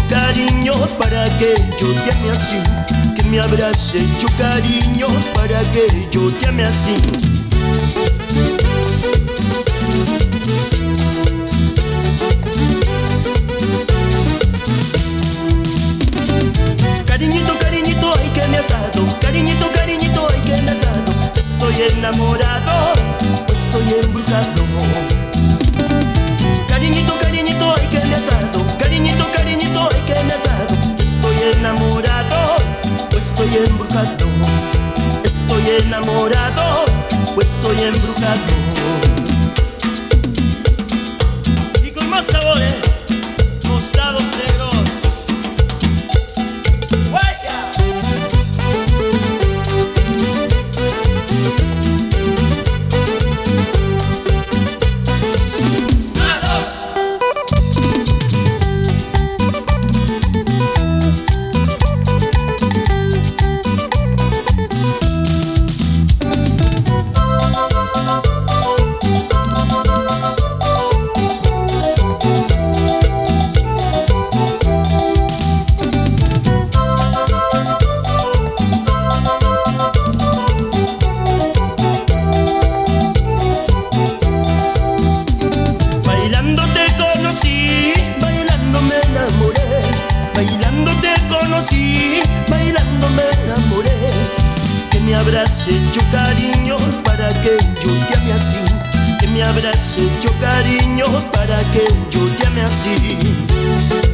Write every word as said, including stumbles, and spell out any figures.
cariño para que yo te ame así. Que me habrás hecho cariño para que yo te ame así. Cariñito, cariñito, ay que me has dado. Cariñito, cariñito, ay que me has dado. Estoy enamorado, estoy embrujado. Cariñito, cariñito, ay que me has dado. Cariñito, cariñito, ay que me has dado. Estoy enamorado, o estoy embrujado. Estoy enamorado, o estoy embrujado. Y con más sabores, tostados negros. Sí, bailando me enamoré. Que me habrás hecho cariño para que yo te ame así. Que me habrás hecho cariño para que yo te ame así.